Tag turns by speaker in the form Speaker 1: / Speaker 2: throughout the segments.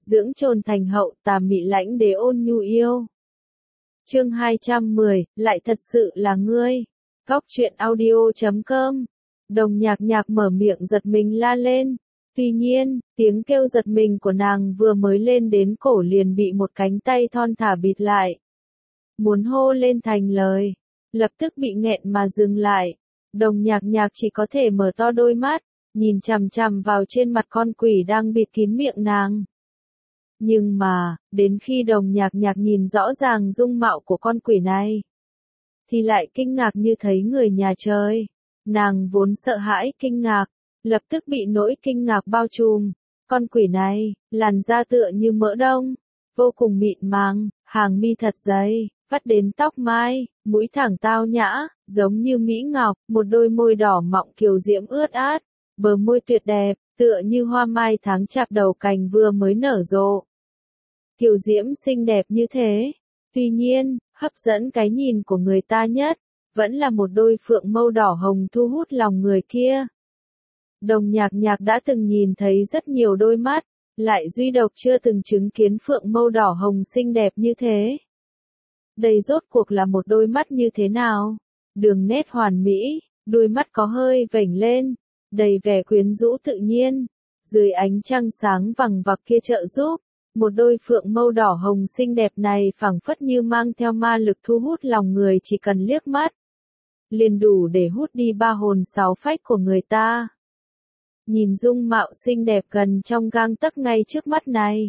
Speaker 1: dưỡng trồn thành hậu, tà mị lãnh đế ôn nhu yêu. Chương 210, lại thật sự là ngươi. Góc truyện audio.com. Đồng Nhạc Nhạc mở miệng giật mình la lên. Tuy nhiên, tiếng kêu giật mình của nàng vừa mới lên đến cổ liền bị một cánh tay thon thả bịt lại. Muốn hô lên thành lời, lập tức bị nghẹn mà dừng lại. Đồng Nhạc Nhạc chỉ có thể mở to đôi mắt, nhìn chằm chằm vào trên mặt con quỷ đang bịt kín miệng nàng. Nhưng mà, đến khi Đồng Nhạc Nhạc nhìn rõ ràng dung mạo của con quỷ này, thì lại kinh ngạc như thấy người nhà trời. Nàng vốn sợ hãi kinh ngạc, lập tức bị nỗi kinh ngạc bao trùm. Con quỷ này, làn da tựa như mỡ đông, vô cùng mịn màng, hàng mi thật dày, vắt đến tóc mai, mũi thẳng tao nhã, giống như mỹ ngọc, một đôi môi đỏ mọng kiều diễm ướt át, bờ môi tuyệt đẹp, tựa như hoa mai tháng chạp đầu cành vừa mới nở rộ. Kiều diễm xinh đẹp như thế, tuy nhiên, hấp dẫn cái nhìn của người ta nhất, vẫn là một đôi phượng mâu đỏ hồng thu hút lòng người kia. Đồng Nhạc Nhạc đã từng nhìn thấy rất nhiều đôi mắt, lại duy độc chưa từng chứng kiến phượng mâu đỏ hồng xinh đẹp như thế. Đây rốt cuộc là một đôi mắt như thế nào? Đường nét hoàn mỹ, đôi mắt có hơi vểnh lên, đầy vẻ quyến rũ tự nhiên. Dưới ánh trăng sáng vằng vặc kia trợ giúp, một đôi phượng mâu đỏ hồng xinh đẹp này phảng phất như mang theo ma lực thu hút lòng người, chỉ cần liếc mắt liền đủ để hút đi ba hồn sáu phách của người ta. Nhìn dung mạo xinh đẹp gần trong gang tấc ngay trước mắt này,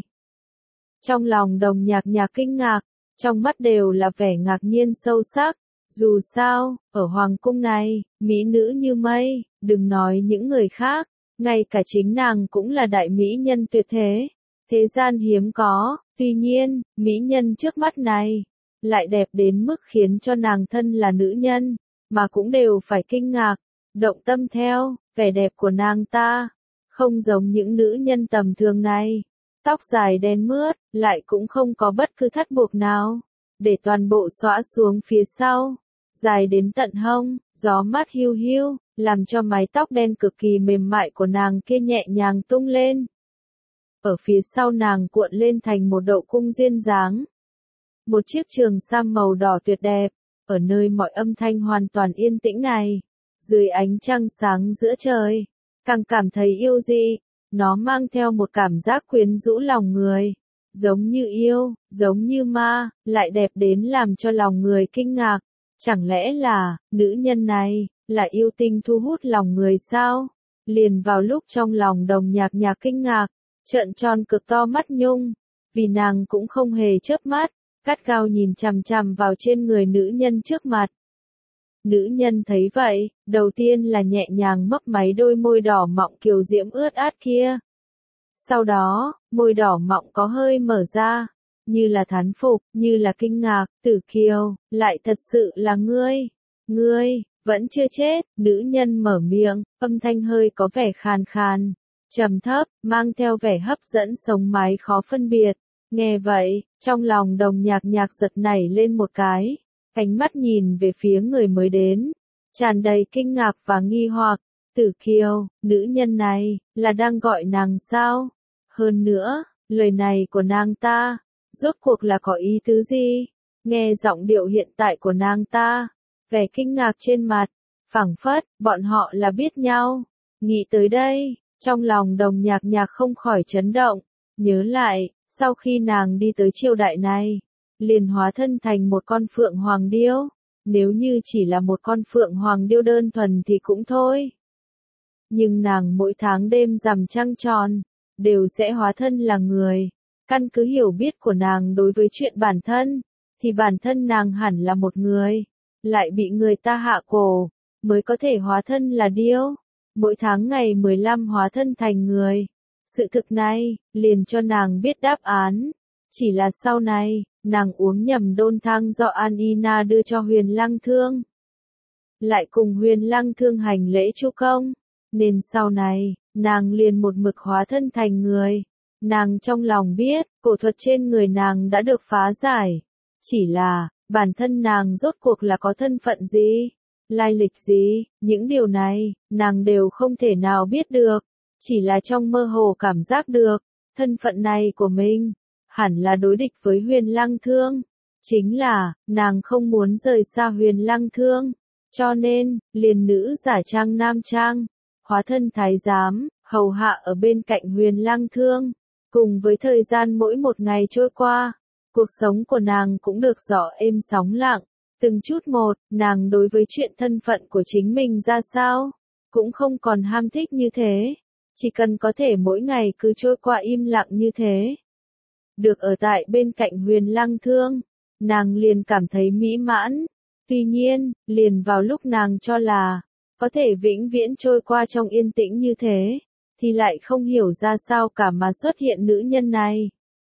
Speaker 1: trong lòng Đồng Nhạc Nhạc kinh ngạc, trong mắt đều là vẻ ngạc nhiên sâu sắc. Dù sao, ở hoàng cung này, mỹ nữ như mây, đừng nói những người khác, ngay cả chính nàng cũng là đại mỹ nhân tuyệt thế, thế gian hiếm có. Tuy nhiên, mỹ nhân trước mắt này lại đẹp đến mức khiến cho nàng thân là nữ nhân mà cũng đều phải kinh ngạc, động tâm theo. Vẻ đẹp của nàng ta không giống những nữ nhân tầm thường này, tóc dài đen mướt, lại cũng không có bất cứ thắt buộc nào, để toàn bộ xõa xuống phía sau, dài đến tận hông, gió mát hiu hiu, làm cho mái tóc đen cực kỳ mềm mại của nàng kia nhẹ nhàng tung lên. Ở phía sau nàng cuộn lên thành một đậu cung duyên dáng. Một chiếc trường sam màu đỏ tuyệt đẹp, ở nơi mọi âm thanh hoàn toàn yên tĩnh này, dưới ánh trăng sáng giữa trời, càng cảm thấy yêu dị. Nó mang theo một cảm giác quyến rũ lòng người, giống như yêu, giống như ma, lại đẹp đến làm cho lòng người kinh ngạc. Chẳng lẽ là, nữ nhân này, là yêu tinh thu hút lòng người sao? Liền vào lúc trong lòng Đồng Nhạc Nhạc kinh ngạc, trợn tròn cực to mắt nhung, vì nàng cũng không hề chớp mắt, gắt gao nhìn chằm chằm vào trên người nữ nhân trước mặt. Nữ nhân thấy vậy, đầu tiên là nhẹ nhàng mấp máy đôi môi đỏ mọng kiều diễm ướt át kia. Sau đó, môi đỏ mọng có hơi mở ra, như là thán phục, như là kinh ngạc. Tử Kiều, lại thật sự là ngươi. Ngươi, vẫn chưa chết. Nữ nhân mở miệng, âm thanh hơi có vẻ khàn khàn, trầm thấp, mang theo vẻ hấp dẫn sống mái khó phân biệt. Nghe vậy, trong lòng Đồng Nhạc Nhạc giật nảy lên một cái. Ánh mắt nhìn về phía người mới đến, tràn đầy kinh ngạc và nghi hoặc. Tử Kiều, nữ nhân này, là đang gọi nàng sao? Hơn nữa, lời này của nàng ta, rốt cuộc là có ý tứ gì? Nghe giọng điệu hiện tại của nàng ta, vẻ kinh ngạc trên mặt, phảng phất, bọn họ là biết nhau. Nghĩ tới đây, trong lòng Đồng Nhạc Nhạc không khỏi chấn động, nhớ lại, sau khi nàng đi tới triều đại này, liền hóa thân thành một con phượng hoàng điêu. Nếu như chỉ là một con phượng hoàng điêu đơn thuần thì cũng thôi. Nhưng nàng mỗi tháng đêm rằm trăng tròn, đều sẽ hóa thân là người. Căn cứ hiểu biết của nàng đối với chuyện bản thân, thì bản thân nàng hẳn là một người, lại bị người ta hạ cổ, mới có thể hóa thân là điêu. Mỗi tháng ngày 15 hóa thân thành người. Sự thực này, liền cho nàng biết đáp án. Chỉ là sau này, nàng uống nhầm đôn thang do Anina đưa cho Huyền Lăng Thương. Lại cùng Huyền Lăng Thương hành lễ chu công. Nên sau này, nàng liền một mực hóa thân thành người. Nàng trong lòng biết, cổ thuật trên người nàng đã được phá giải. Chỉ là, bản thân nàng rốt cuộc là có thân phận gì, lai lịch gì, những điều này, nàng đều không thể nào biết được. Chỉ là trong mơ hồ cảm giác được, thân phận này của mình, hẳn là đối địch với Huyền Lăng Thương. Chính là, nàng không muốn rời xa Huyền Lăng Thương, cho nên, liền nữ giả trang nam trang, hóa thân thái giám, hầu hạ ở bên cạnh Huyền Lăng Thương. Cùng với thời gian mỗi một ngày trôi qua, cuộc sống của nàng cũng được rõ êm sóng lặng. Từng chút một, nàng đối với chuyện thân phận của chính mình ra sao, cũng không còn ham thích như thế. Chỉ cần có thể mỗi ngày cứ trôi qua im lặng như thế. Được ở tại bên cạnh Huyền Lăng Thương, nàng liền cảm thấy mỹ mãn. Tuy nhiên, liền vào lúc nàng cho là, có thể vĩnh viễn trôi qua trong yên tĩnh như thế, thì lại không hiểu ra sao cả mà xuất hiện nữ nhân này.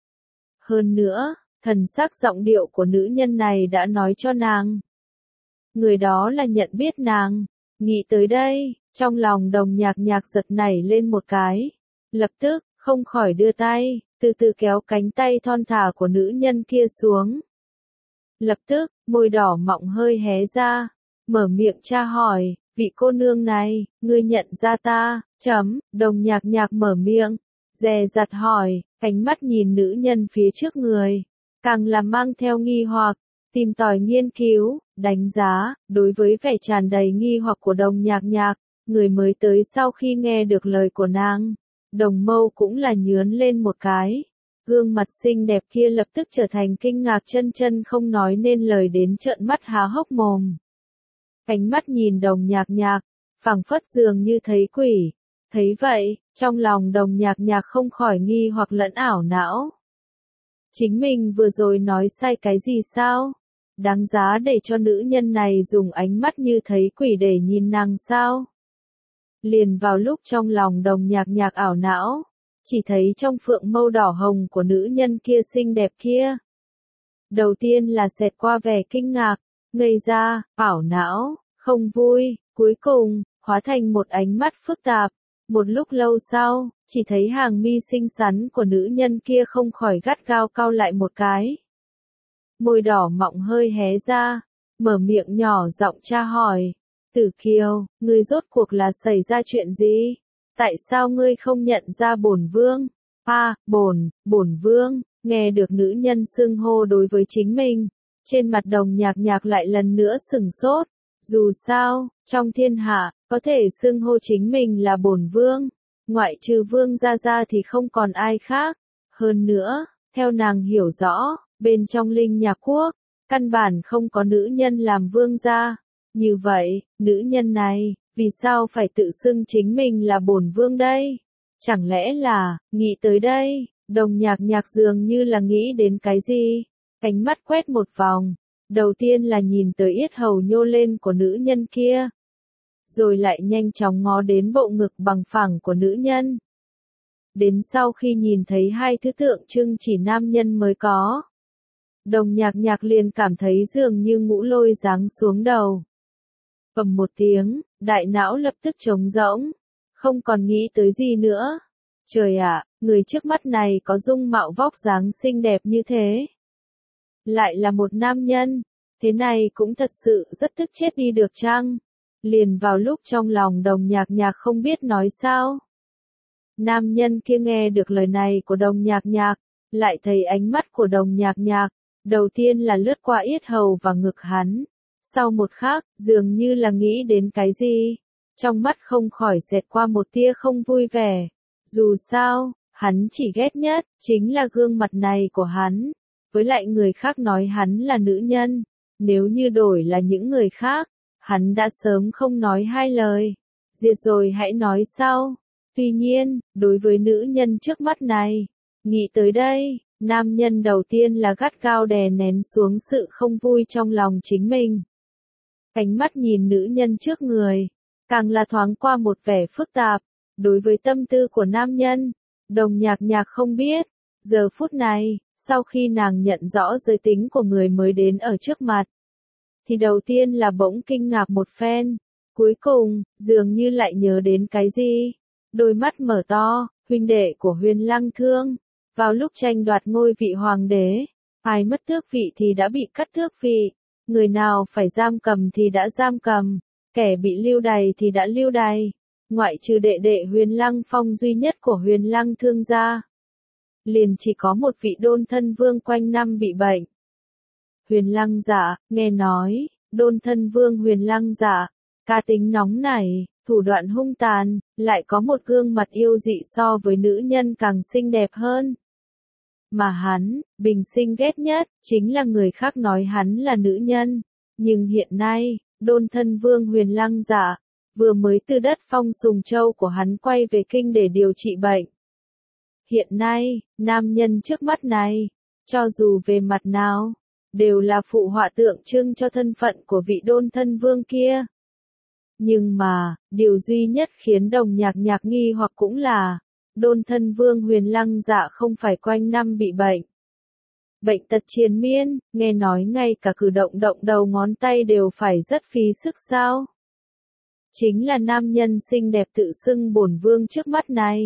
Speaker 1: Hơn nữa, thần sắc giọng điệu của nữ nhân này đã nói cho nàng. Người đó là nhận biết nàng. Nghĩ tới đây, trong lòng Đồng Nhạc Nhạc giật nảy lên một cái. Lập tức, không khỏi đưa tay, từ từ kéo cánh tay thon thả của nữ nhân kia xuống. Lập tức, môi đỏ mọng hơi hé ra, mở miệng tra hỏi, vị cô nương này, ngươi nhận ra ta, Đồng Nhạc Nhạc mở miệng, dè dặt hỏi, ánh mắt nhìn nữ nhân phía trước người, càng là mang theo nghi hoặc, tìm tòi nghiên cứu, đánh giá, đối với vẻ tràn đầy nghi hoặc của Đồng Nhạc Nhạc, người mới tới sau khi nghe được lời của nàng, đồng mâu cũng là nhướn lên một cái. Gương mặt xinh đẹp kia lập tức trở thành kinh ngạc chân chân không nói nên lời đến trợn mắt há hốc mồm. Ánh mắt nhìn Đồng Nhạc Nhạc, phảng phất dường như thấy quỷ. Thấy vậy, trong lòng Đồng Nhạc Nhạc không khỏi nghi hoặc lẫn ảo não. Chính mình vừa rồi nói sai cái gì sao? Đáng giá để cho nữ nhân này dùng ánh mắt như thấy quỷ để nhìn nàng sao? Liền vào lúc trong lòng Đồng Nhạc Nhạc ảo não, chỉ thấy trong phượng mâu đỏ hồng của nữ nhân kia xinh đẹp kia. Đầu tiên là xẹt qua vẻ kinh ngạc, ngây ra, ảo não, không vui, cuối cùng, hóa thành một ánh mắt phức tạp. Một lúc lâu sau, chỉ thấy hàng mi xinh xắn của nữ nhân kia không khỏi gắt gao cau lại một cái. Môi đỏ mọng hơi hé ra, mở miệng nhỏ giọng tra hỏi. Tử Kiều, ngươi rốt cuộc là xảy ra chuyện gì? Tại sao ngươi không nhận ra bổn vương? Bổn vương, nghe được nữ nhân xưng hô đối với chính mình. Trên mặt Đồng Nhạc Nhạc lại lần nữa sừng sốt. Dù sao, trong thiên hạ, có thể xưng hô chính mình là bổn vương. Ngoại trừ vương gia thì không còn ai khác. Hơn nữa, theo nàng hiểu rõ, bên trong Linh Nhạc Quốc, căn bản không có nữ nhân làm vương gia. Như vậy, nữ nhân này, vì sao phải tự xưng chính mình là bổn vương đây? Chẳng lẽ là, nghĩ tới đây, Đồng Nhạc Nhạc dường như là nghĩ đến cái gì? Ánh mắt quét một vòng, đầu tiên là nhìn tới yết hầu nhô lên của nữ nhân kia. Rồi lại nhanh chóng ngó đến bộ ngực bằng phẳng của nữ nhân. Đến sau khi nhìn thấy hai thứ tượng trưng chỉ nam nhân mới có, Đồng Nhạc Nhạc liền cảm thấy dường như ngũ lôi giáng xuống đầu. Bầm một tiếng, đại não lập tức trống rỗng, không còn nghĩ tới gì nữa. Trời ạ, người trước mắt này có dung mạo vóc dáng xinh đẹp như thế. Lại là một nam nhân, thế này cũng thật sự rất tức chết đi được chăng? Liền vào lúc trong lòng Đồng Nhạc Nhạc không biết nói sao. Nam nhân kia nghe được lời này của Đồng Nhạc Nhạc, lại thấy ánh mắt của Đồng Nhạc Nhạc, đầu tiên là lướt qua yết hầu và ngực hắn. Sau một khắc, dường như là nghĩ đến cái gì, trong mắt không khỏi xẹt qua một tia không vui vẻ. Dù sao, hắn chỉ ghét nhất, chính là gương mặt này của hắn. Với lại người khác nói hắn là nữ nhân, nếu như đổi là những người khác, hắn đã sớm không nói hai lời. Diệt rồi hãy nói sau. Tuy nhiên, đối với nữ nhân trước mắt này, nghĩ tới đây, nam nhân đầu tiên là gắt gao đè nén xuống sự không vui trong lòng chính mình. Ánh mắt nhìn nữ nhân trước người, càng là thoáng qua một vẻ phức tạp. Đối với tâm tư của nam nhân, Đồng Nhạc Nhạc không biết. Giờ phút này, sau khi nàng nhận rõ giới tính của người mới đến ở trước mặt, thì đầu tiên là bỗng kinh ngạc một phen. Cuối cùng, dường như lại nhớ đến cái gì. Đôi mắt mở to, huynh đệ của Huyền Lăng Thương. Vào lúc tranh đoạt ngôi vị hoàng đế, ai mất tước vị thì đã bị cắt tước vị. Người nào phải giam cầm thì đã giam cầm, kẻ bị lưu đày thì đã lưu đày, ngoại trừ đệ đệ Huyền Lăng Phong duy nhất của Huyền Lăng Thương gia. liền chỉ có một vị đôn thân vương quanh năm bị bệnh. Huyền Lăng Dạ, nghe nói, đôn thân vương Huyền Lăng Dạ, cá tính nóng nảy, thủ đoạn hung tàn, lại có một gương mặt yêu dị so với nữ nhân càng xinh đẹp hơn. Mà hắn, bình sinh ghét nhất, chính là người khác nói hắn là nữ nhân. Nhưng hiện nay, đôn thân vương Huyền Lăng Dạ, vừa mới từ đất Phong Sùng Châu của hắn quay về kinh để điều trị bệnh. Hiện nay, nam nhân trước mắt này, cho dù về mặt nào, đều là phụ họa tượng trưng cho thân phận của vị đôn thân vương kia. Nhưng mà, điều duy nhất khiến Đồng Nhạc Nhạc nghi hoặc cũng là, đôn thân vương Huyền Lăng Dạ không phải quanh năm bị bệnh. Bệnh tật triền miên, nghe nói ngay cả cử động động đầu ngón tay đều phải rất phí sức sao? Chính là nam nhân xinh đẹp tự xưng bổn vương trước mắt này.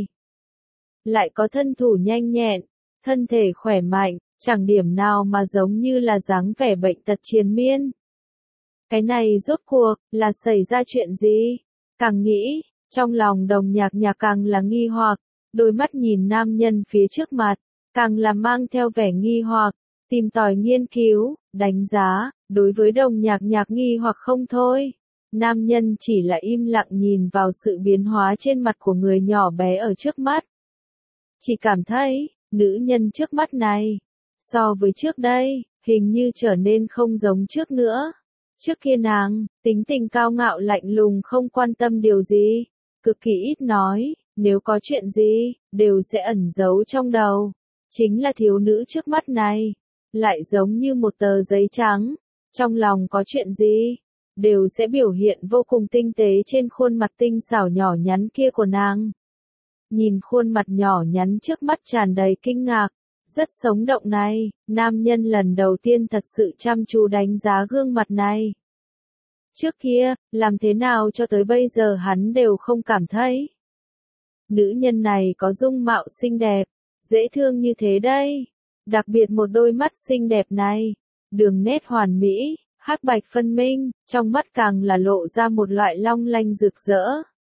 Speaker 1: Lại có thân thủ nhanh nhẹn, thân thể khỏe mạnh, chẳng điểm nào mà giống như là dáng vẻ bệnh tật triền miên. Cái này rốt cuộc, là xảy ra chuyện gì? Càng nghĩ, trong lòng Đồng Nhạc Nhạc càng là nghi hoặc, đôi mắt nhìn nam nhân phía trước mặt, càng là mang theo vẻ nghi hoặc, tìm tòi nghiên cứu, đánh giá, đối với Đồng Nhạc Nhạc nghi hoặc không thôi. Nam nhân chỉ là im lặng nhìn vào sự biến hóa trên mặt của người nhỏ bé ở trước mắt. Chỉ cảm thấy, nữ nhân trước mắt này, so với trước đây, hình như trở nên không giống trước nữa. Trước kia nàng, tính tình cao ngạo lạnh lùng không quan tâm điều gì, cực kỳ ít nói, nếu có chuyện gì, đều sẽ ẩn giấu trong đầu. Chính là thiếu nữ trước mắt này, lại giống như một tờ giấy trắng, trong lòng có chuyện gì, đều sẽ biểu hiện vô cùng tinh tế trên khuôn mặt tinh xảo nhỏ nhắn kia của nàng. Nhìn khuôn mặt nhỏ nhắn trước mắt tràn đầy kinh ngạc, rất sống động này, nam nhân lần đầu tiên thật sự chăm chú đánh giá gương mặt này. Trước kia, làm thế nào cho tới bây giờ hắn đều không cảm thấy. Nữ nhân này có dung mạo xinh đẹp, dễ thương như thế đây. Đặc biệt một đôi mắt xinh đẹp này, đường nét hoàn mỹ, hắc bạch phân minh, trong mắt càng là lộ ra một loại long lanh rực rỡ.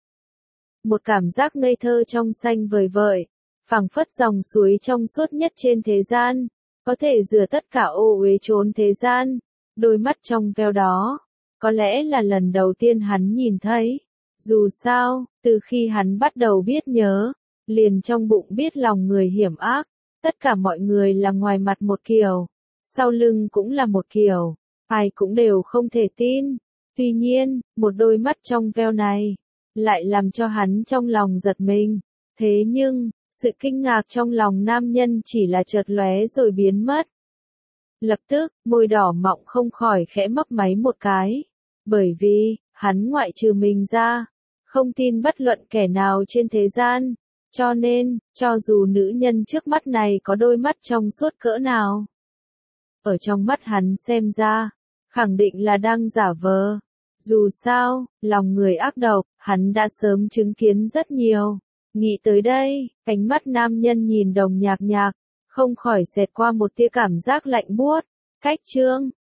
Speaker 1: Một cảm giác ngây thơ trong xanh vời vợi, phảng phất dòng suối trong suốt nhất trên thế gian, có thể rửa tất cả ô uế chốn thế gian. Đôi mắt trong veo đó, có lẽ là lần đầu tiên hắn nhìn thấy. Dù sao, từ khi hắn bắt đầu biết nhớ, liền trong bụng biết lòng người hiểm ác, tất cả mọi người là ngoài mặt một kiểu, sau lưng cũng là một kiểu, ai cũng đều không thể tin. Tuy nhiên, một đôi mắt trong veo này, lại làm cho hắn trong lòng giật mình. Thế nhưng, sự kinh ngạc trong lòng nam nhân chỉ là chợt lóe rồi biến mất. Lập tức, môi đỏ mọng không khỏi khẽ mấp máy một cái. Bởi vì, hắn ngoại trừ mình ra, không tin bất luận kẻ nào trên thế gian. Cho nên, cho dù nữ nhân trước mắt này có đôi mắt trong suốt cỡ nào, ở trong mắt hắn xem ra, khẳng định là đang giả vờ. Dù sao, lòng người ác độc, hắn đã sớm chứng kiến rất nhiều. Nghĩ tới đây, ánh mắt nam nhân nhìn Đồng Nhạc Nhạc, không khỏi xẹt qua một tia cảm giác lạnh buốt. Cách chương